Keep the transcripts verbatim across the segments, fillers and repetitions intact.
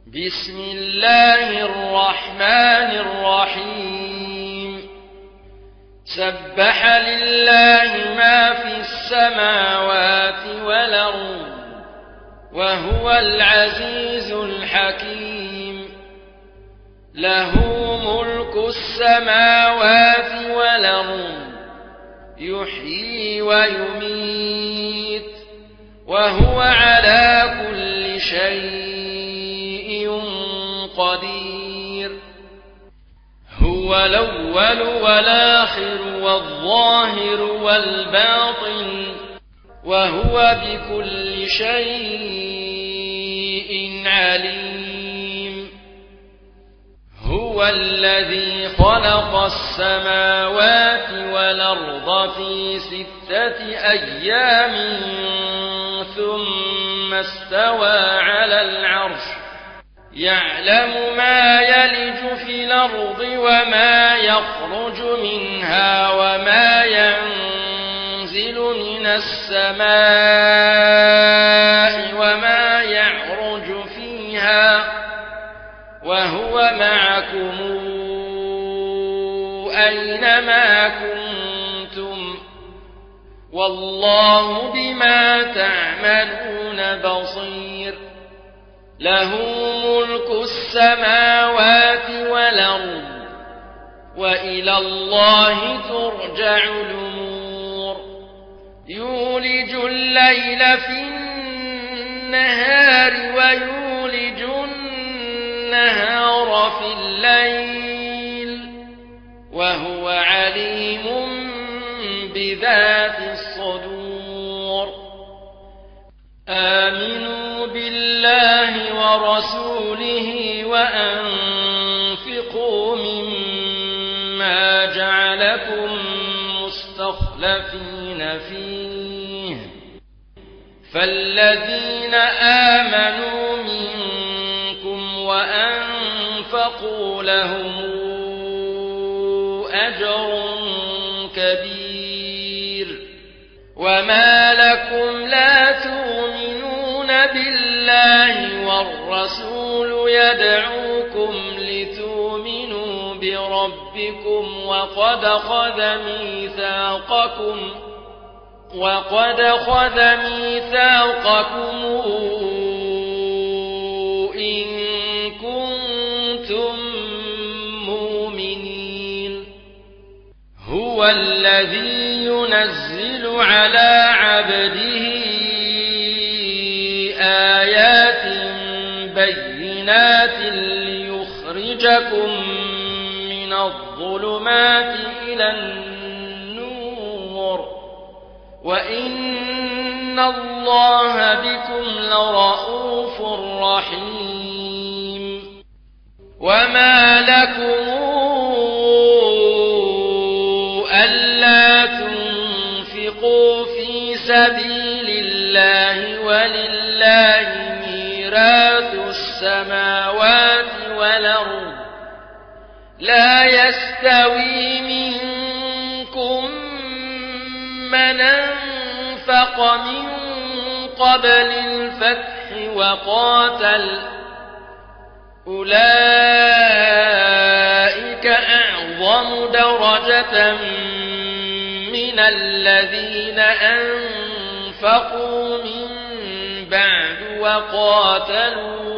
بسم الله الرحمن الرحيم سبح لله ما في السماوات والأرض وهو العزيز الحكيم له ملك السماوات والأرض يحيي ويميت وهو على كل شيء قدير هو الأول والآخر والظاهر والباطن وهو بكل شيء عليم هو الذي خلق السماوات والأرض في ستة أيام ثم استوى على العرش يعلم ما يلج في الأرض وما يخرج منها وما ينزل من السماء وما يعرج فيها وهو معكم أينما كنتم والله بما تعملون بصير له ملك السماوات والأرض وإلى الله ترجع الأمور يولج الليل في النهار ويولج النهار في الليل وهو عليم بذات الصدور آمنوا بالله ورسوله وأنفقوا مما جعلكم مستخلفين فيه فالذين آمنوا منكم وأنفقوا لهم أجر كبير وما لكم لا تؤمنون بالله والرسول يدعوكم لتؤمنوا بربكم وقد خذ ميثاقكم وقد خذ ميثاقكم إن كنتم مؤمنين هو الذي ينزل على عبده آيات بينات ليخرجكم من الظلمات إلى النور وإن الله بكم لرءوف رحيم وما لكم ألا تنفقوا في سبيل الله ولله ميراث السماوات والأرض لا يستوي منكم من أنفق من قبل الفتح وقاتل أولئك أعظم درجة من الذين أنفقوا من بعد وقاتلوا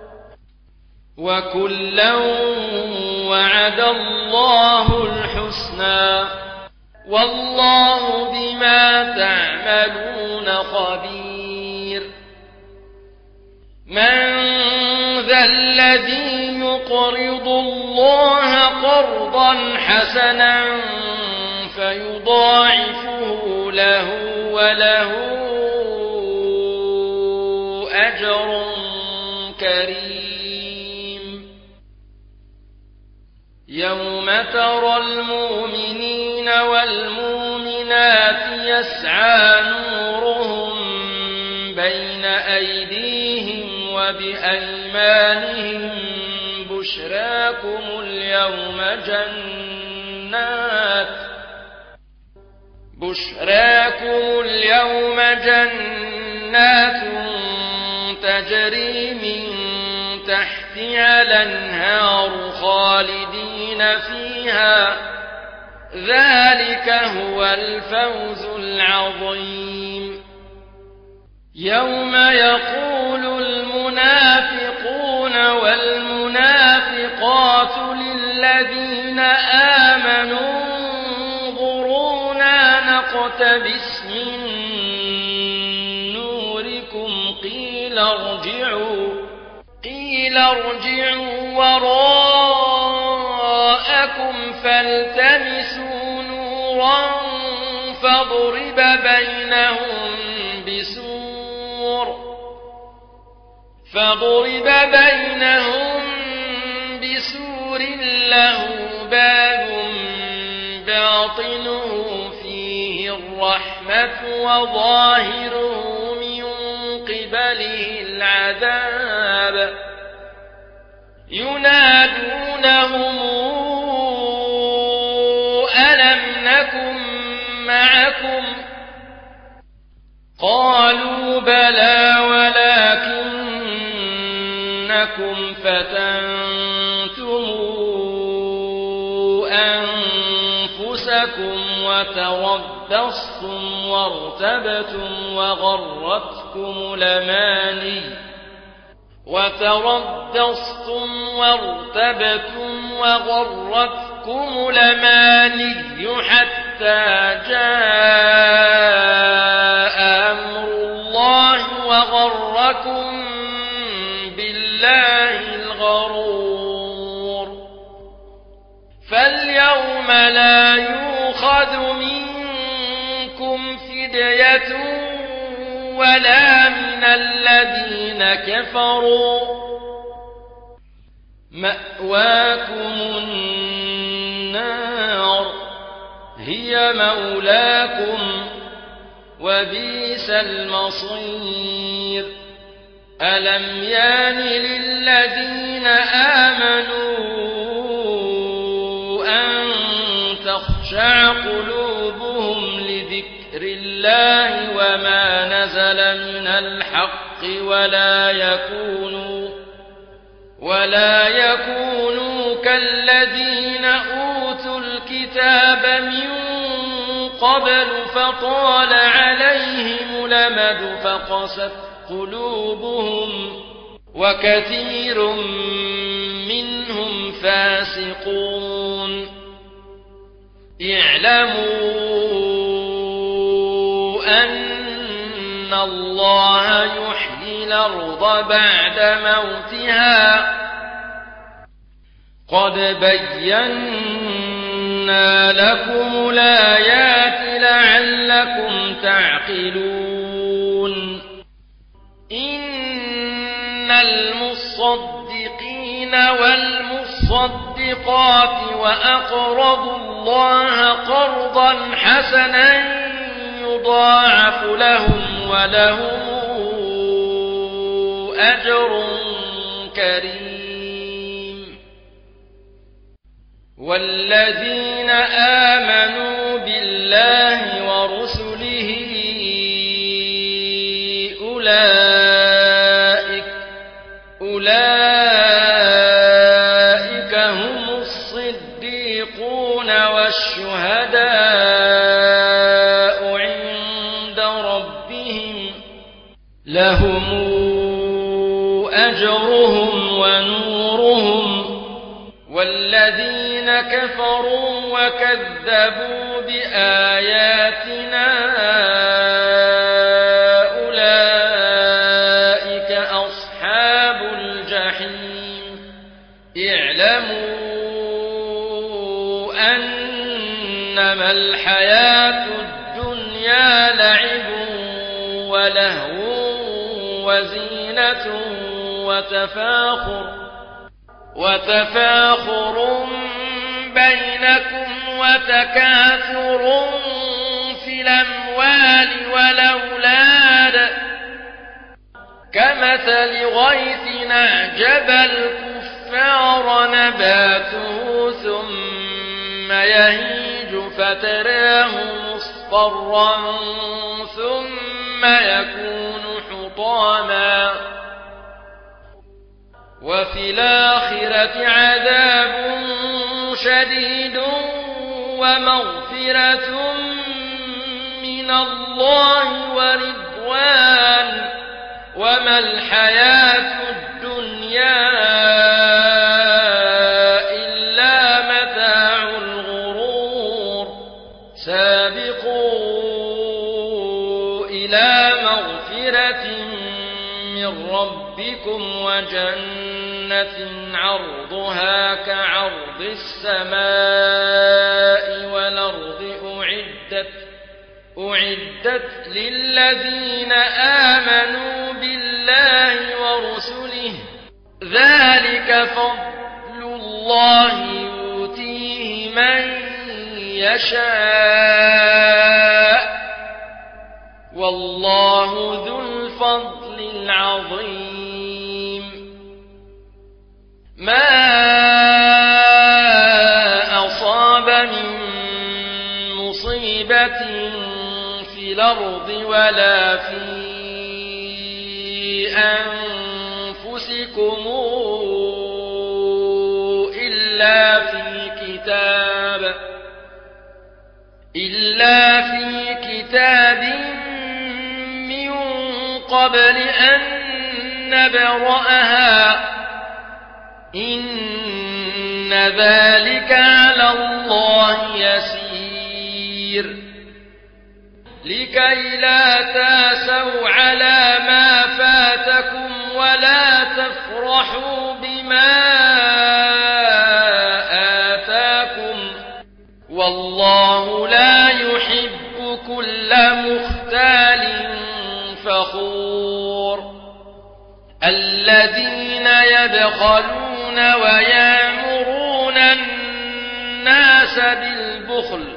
وكلا وعد الله الحسنى والله بما تعملون خبير من ذا الذي يقرض الله قرضا حسنا فيضاعفه له وله أجر كريم يوم ترى المؤمنين والمؤمنات يسعى نورهم بين أيديهم وبأيمانهم بشراكم اليوم جنات بشراكم اليوم جنات تجري من تحتها الأنهار خالدين فيها ذلك هو الفوز العظيم. يوم يقول المنافقون والمنافقات للذين آمنوا انظرونا نقتبس من نوركم قيل ارجعوا قيل ارجعوا وراءكم فالتمسوا نورا فاضرب بينهم بسور فاضرب بينهم بسور له باب باطنه فيه الرحمة وظاهره من قبله العذاب ينادونهم ألم نكن معكم قالوا بلى ولكنكم فتنتم أنفسكم وتربصتم وارتبتم وغرتكم الأماني وتربصتم وارتبتم وغرتكم الأماني حتى جاء أمر الله وغركم بالله الغرور. فاليوم لا يؤخذ منكم فدية ولا من الذين كفروا مأواكم النار هي مولاكم وبئس المصير. ألم يان للذين آمنوا أن تخشع قلوبهم لذكر الله وما نزل من الحق ولا يكونوا ولا يكونوا كالذين أوتوا الكتاب من قبل فطال عليهم الأمد فقست قلوبهم وكثير منهم فاسقون. اعلموا أن الله يحيي الأرض بعد موتها قد بينا لكم الآيات لعلكم تعقلون. إن المصدقين والمصدقات وأقرضوا الله قرضا حسنا يضاعف لهم ولهم أجر كريم. والذين آمنوا بالله ورسله أولئك أولئك هم الصديقون والشهداء عند ربهم لهم أجرهم ونورهم. والذين كفروا وكذبوا بآياتنا أولئك أصحاب الجحيم. اعلموا أنما الحياة الدنيا لعب ولهو وزينة وتفاخر وتفاخر بينكم وتكاثر في الأموال والأولاد كمثل غيث أعجب الكفار نباته ثم يهيج فتراه مصفرا ثم يكون حطاما وفي الآخرة عذاب شديد ومغفرة من الله ورضوان وما الحياة الدنيا إلا متاع الغرور سابقوا إلى مغفرة من ربكم وجنة عرضها كعرض السماء والأرض أعدت أعدت للذين آمنوا بالله ورسله ذلك فضل الله يؤتيه من يشاء والله ذو الفضل العظيم ما أصاب من مصيبة في الأرض ولا في أنفسكم إلا في كتاب إلا في كتاب من قبل أن نبرأها إن ذلك على الله يسير لكي لا تاسوا على ما فاتكم ولا تفرحوا بما آتاكم والله لا يحب كل مختال فخور الذين يبخلون ويأمرون الناس بالبخل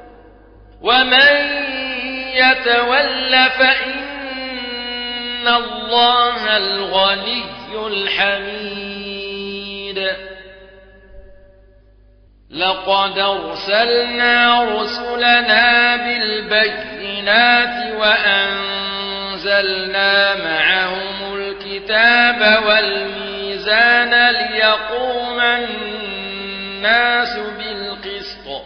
ومن يتول فإن الله الغني الحميد لقد أرسلنا رسلنا بالبينات وأنزلنا معهم الكتاب والميزان ليقوم الناس بالقسط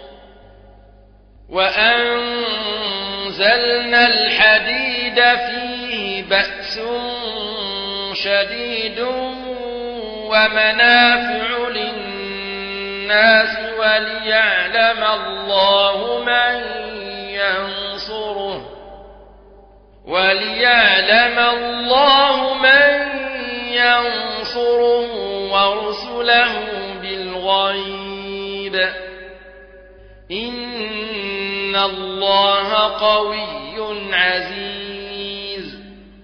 وأنزلنا الحديد فيه بأس شديد ومنافع للناس وليعلم الله من ينصره وليعلم الله من ينصره ورسله بالغيب إن الله قوي عزيز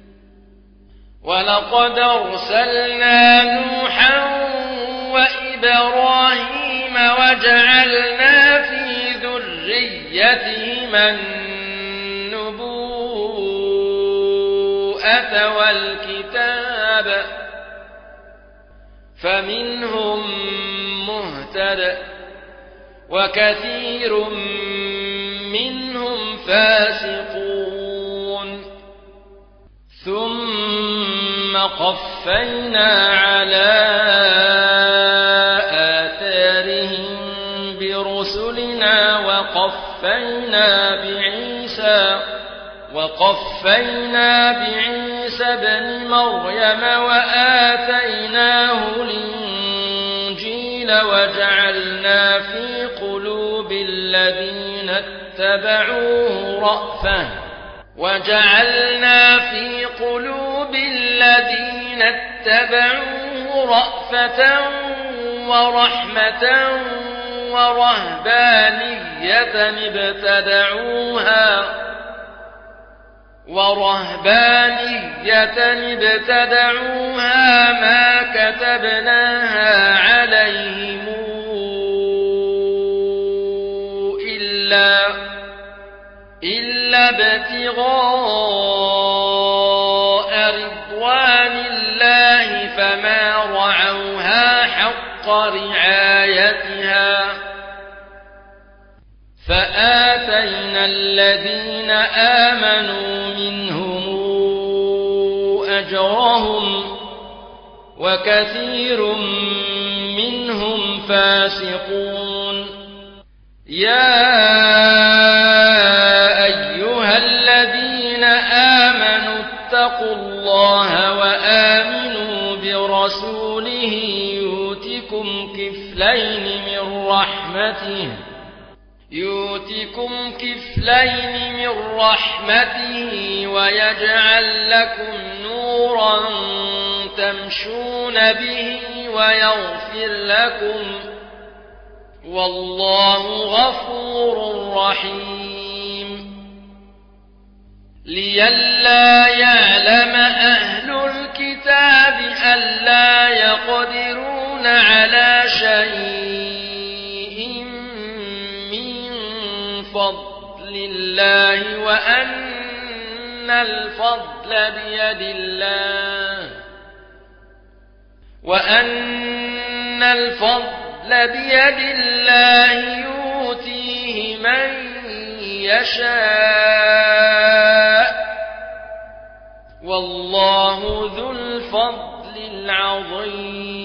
ولقد أرسلنا نوحا وإبراهيم وجعلنا في ذريتهما النبوءة والكتاب فمنهم مهتد وكثير منهم فاسقون ثم قفينا على آثارهم برسلنا وقفينا بعيسى وقفينا بعيسى ابن مريم وآتيناه الإنجيل وجعلنا في قلوب الذين اتبعوه رأفة وجعلنا في قلوب الذين اتبعوه رأفة ورحمة ورهبانية ابتدعوها ورهبانية ابتدعوها ما كتبناها عليهم إلا إلا ابتغاء رضوان الله فما رعوها حق رعايتها فآتينا الذين آمنوا منهم أجرهم وكثير منهم فاسقون يا أيها الذين آمنوا اتقوا الله وآمنوا برسوله يؤتكم كفلين من رحمته يؤتكم كفلين من رحمته ويجعل لكم نورا تمشون به ويغفر لكم والله غفور رحيم لئلا يعلم أهل الكتاب ألا يقدرون على شيء من فضل الله وأن الفضل بيد الله وأن الفضل بيد الله يؤتيه من يشاء والله ذو الفضل العظيم